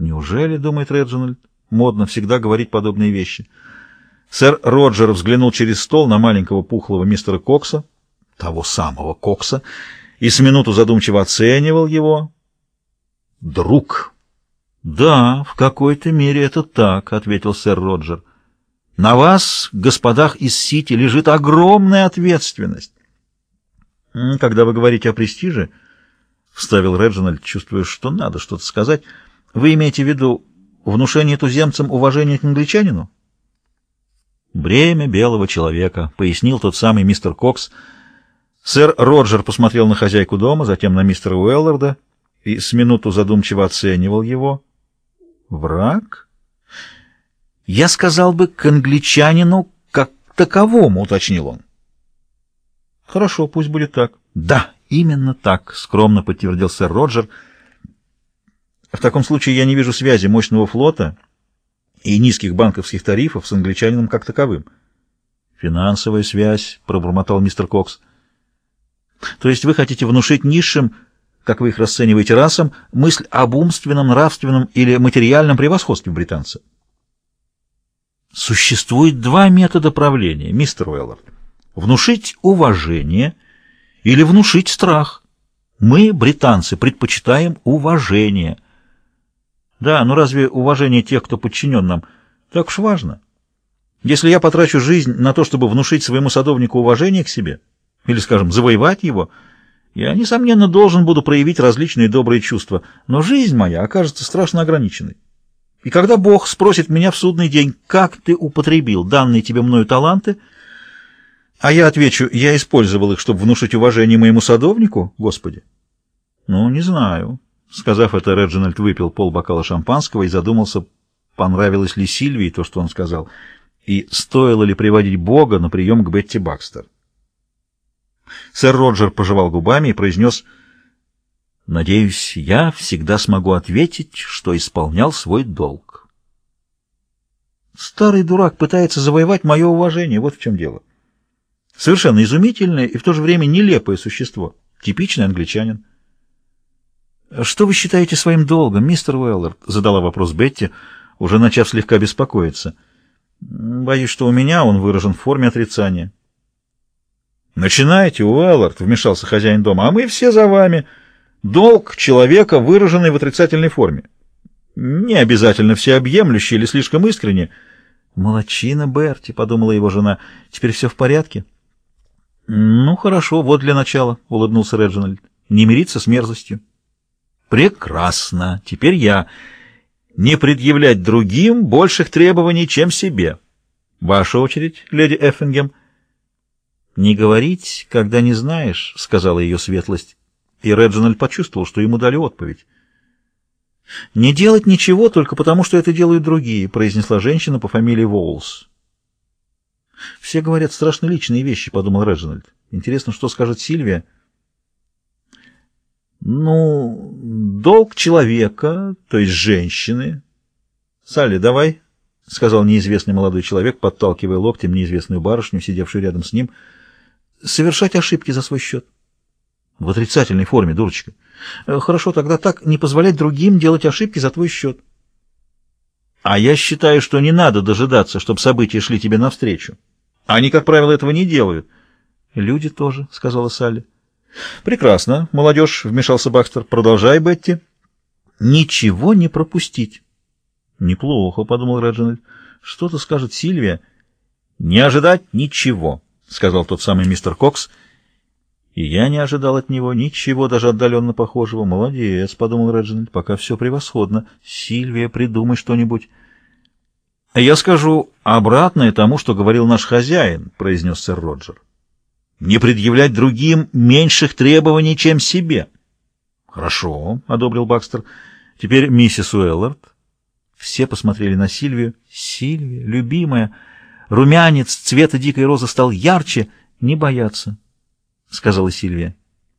Неужели, думает Реджинальд, модно всегда говорить подобные вещи? Сэр Роджер взглянул через стол на маленького пухлого мистера Кокса, того самого Кокса, и с минуту задумчиво оценивал его. «Друг». «Да, в какой-то мере это так», — ответил сэр Роджер. «На вас, господах из Сити, лежит огромная ответственность». «Когда вы говорите о престиже», — вставил Реджинальд, чувствуя, что надо что-то сказать, — «вы имеете в виду внушение туземцам уважения к англичанину?» «Бремя белого человека», — пояснил тот самый мистер Кокс. Сэр Роджер посмотрел на хозяйку дома, затем на мистера Уэлларда и с минуту задумчиво оценивал его. «Враг?» «Я сказал бы, к англичанину как таковому», — уточнил он. «Хорошо, пусть будет так». «Да, именно так», — скромно подтвердил сэр Роджер. «В таком случае я не вижу связи мощного флота и низких банковских тарифов с англичанином как таковым». «Финансовая связь», — пробормотал мистер Кокс. «То есть вы хотите внушить низшим, как вы их расцениваете, расам, мысль об умственном, нравственном или материальном превосходстве британца?» «Существует два метода правления, мистер Уэллард. Внушить уважение или внушить страх. Мы, британцы, предпочитаем уважение». «Да, но разве уважение тех, кто подчинен нам, так уж важно? Если я потрачу жизнь на то, чтобы внушить своему садовнику уважение к себе, или, скажем, завоевать его, я, несомненно, должен буду проявить различные добрые чувства, но жизнь моя окажется страшно ограниченной. И когда Бог спросит меня в судный день, как ты употребил данные тебе мною таланты, а я отвечу, я использовал их, чтобы внушить уважение моему садовнику, Господи? Ну, не знаю». Сказав это, Реджинальд выпил полбокала шампанского и задумался, понравилось ли Сильвии то, что он сказал, и стоило ли приводить Бога на прием к Бетти Бакстер. Сэр Роджер пожевал губами и произнес: «Надеюсь, я всегда смогу ответить, что исполнял свой долг». Старый дурак пытается завоевать мое уважение, вот в чем дело. Совершенно изумительное и в то же время нелепое существо, типичный англичанин. «Что вы считаете своим долгом, мистер Уэллард?» — задала вопрос Бетти, уже начав слегка беспокоиться. «Боюсь, что у меня он выражен в форме отрицания». «Начинайте, Уэллард», — вмешался хозяин дома, — «а мы все за вами. Долг человека, выраженный в отрицательной форме. Не обязательно всеобъемлющий или слишком искренне». «Молодчина, Берти», — подумала его жена, — «теперь все в порядке?» «Ну, хорошо, вот для начала», — улыбнулся Реджинальд. «Не мириться с мерзостью». «Прекрасно. Теперь я. Не предъявлять другим больших требований, чем себе. Ваша очередь, леди Эффингем». «Не говорить, когда не знаешь», — сказала ее светлость, и Реджинальд почувствовал, что ему дали отповедь. «Не делать ничего только потому, что это делают другие», — произнесла женщина по фамилии Воулс. «Все говорят страшно личные вещи», — подумал Реджинальд. «Интересно, что скажет Сильвия?» «Ну, долг человека, то есть женщины...» «Салли, давай», — сказал неизвестный молодой человек, подталкивая локтем неизвестную барышню, сидевшую рядом с ним, — «совершать ошибки за свой счет». «В отрицательной форме, дурочка». «Хорошо, тогда так, не позволять другим делать ошибки за твой счет». «А я считаю, что не надо дожидаться, чтобы события шли тебе навстречу. Они, как правило, этого не делают». «Люди тоже», — сказала Салли. «Прекрасно, молодежь», — вмешался Бакстер. «Продолжай, Бетти». «Ничего не пропустить». «Неплохо», — подумал Реджинальд. «Что-то скажет Сильвия». «Не ожидать ничего», — сказал тот самый мистер Кокс. «И я не ожидал от него ничего, даже отдаленно похожего». «Молодец», — подумал Реджинальд, — «пока все превосходно. Сильвия, придумай что-нибудь». «Я скажу обратное тому, что говорил наш хозяин», — произнес сэр Роджер. «Не предъявлять другим меньших требований, чем себе». «Хорошо», — одобрил Бакстер. «Теперь миссис Уэллард». Все посмотрели на Сильвию. «Сильвия, любимая». Румянец цвета дикой розы стал ярче. «Не бояться», — сказала Сильвия.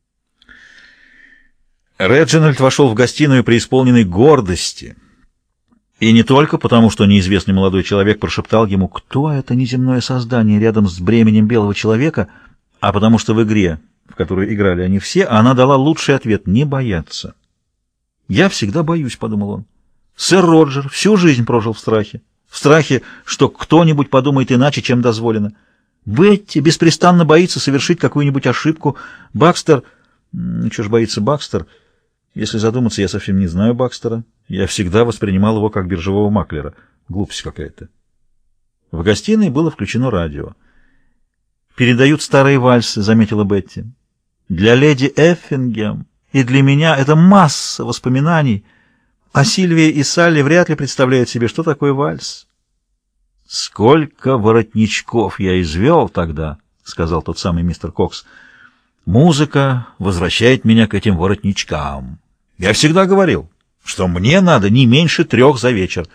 Реджинальд вошел в гостиную преисполненной гордости. И не только потому, что неизвестный молодой человек прошептал ему, кто это неземное создание рядом с бременем белого человека, а потому что в игре, в которую играли они все, она дала лучший ответ — не бояться. «Я всегда боюсь», — подумал он. Сэр Роджер всю жизнь прожил в страхе. В страхе, что кто-нибудь подумает иначе, чем дозволено. Бетти беспрестанно боится совершить какую-нибудь ошибку. Бакстер... Чего ж боится Бакстер? Если задуматься, я совсем не знаю Бакстера. Я всегда воспринимал его как биржевого маклера. Глупость какая-то. В гостиной было включено радио. «Передают старые вальсы», — заметила Бетти. «Для леди Эффингем и для меня это масса воспоминаний, а Сильвия и Салли вряд ли представляют себе, что такое вальс». «Сколько воротничков я извел тогда», — сказал тот самый мистер Кокс. «Музыка возвращает меня к этим воротничкам. Я всегда говорил, что мне надо не меньше 3 за вечер».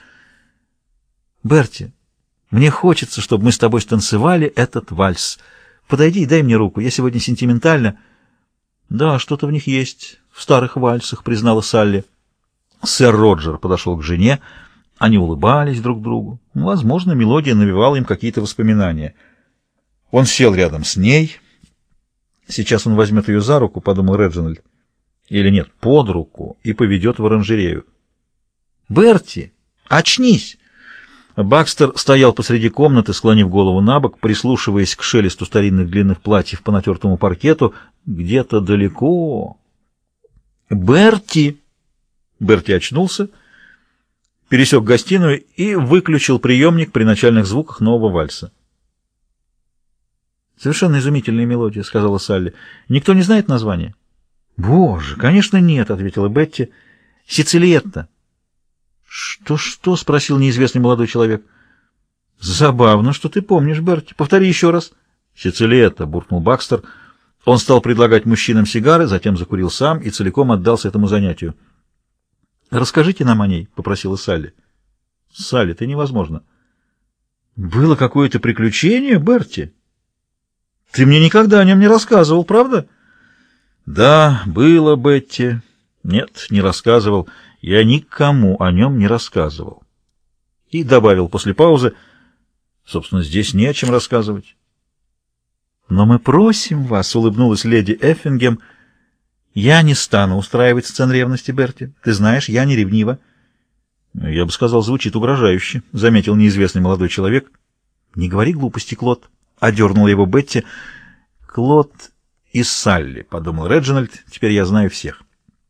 «Берти, мне хочется, чтобы мы с тобой станцевали этот вальс. Подойди и дай мне руку, я сегодня сентиментальна». «Да, что-то в них есть, в старых вальсах», — признала Салли. Сэр Роджер подошел к жене. Они улыбались друг другу. Возможно, мелодия навевала им какие-то воспоминания. Он сел рядом с ней. «Сейчас он возьмет ее за руку», — подумал Реджинальд. Или нет, под руку, и поведет в оранжерею. «Берти, очнись!» Бакстер стоял посреди комнаты, склонив голову на бок, прислушиваясь к шелесту старинных длинных платьев по натертому паркету. Где-то далеко... «Берти!» Берти очнулся, пересек гостиную и выключил приемник при начальных звуках нового вальса. «Совершенно изумительная мелодия», — сказала Салли. «Никто не знает название?» «Боже, конечно, нет», — ответила Бетти. «Сицилиетта». «Что?» — спросил неизвестный молодой человек. «Забавно, что ты помнишь, Берти. Повтори еще раз». «Сицилиетта», — буркнул Бакстер. Он стал предлагать мужчинам сигары, затем закурил сам и целиком отдался этому занятию. «Расскажите нам о ней», — попросила Салли. «Салли, ты невозможно». «Было какое-то приключение, Берти? Ты мне никогда о нем не рассказывал, правда?» «Да, было, Бетти. Нет, не рассказывал. Я никому о нем не рассказывал». И добавил после паузы: «Собственно, здесь не о чем рассказывать». «Но мы просим вас», — улыбнулась леди Эффингем. «Я не стану устраивать сцен ревности, Берти. Ты знаешь, я не ревнива». «Я бы сказал, звучит угрожающе», — заметил неизвестный молодой человек. «Не говори глупости, Клод», — одернула его Бетти. «Клод и Салли», — подумал Реджинальд. «Теперь я знаю всех».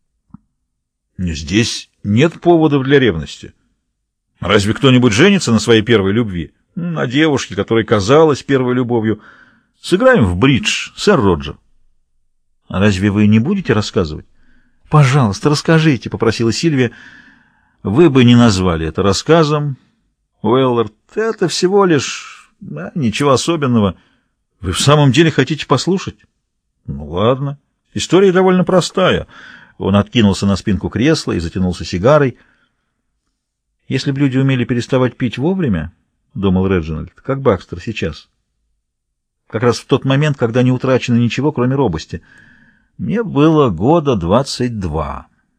«Здесь нет поводов для ревности. Разве кто-нибудь женится на своей первой любви? На девушке, которая казалась первой любовью. Сыграем в бридж, сэр Роджер». «Разве вы не будете рассказывать?» «Пожалуйста, расскажите», — попросила Сильвия. «Вы бы не назвали это рассказом, Уэллард. Это всего лишь... ничего особенного. Вы в самом деле хотите послушать?» «Ну ладно. История довольно простая». Он откинулся на спинку кресла и затянулся сигарой. «Если бы люди умели переставать пить вовремя, — думал Реджинальд, — как Бакстер сейчас. Как раз в тот момент, когда не утрачено ничего, кроме робости. Мне было года 22.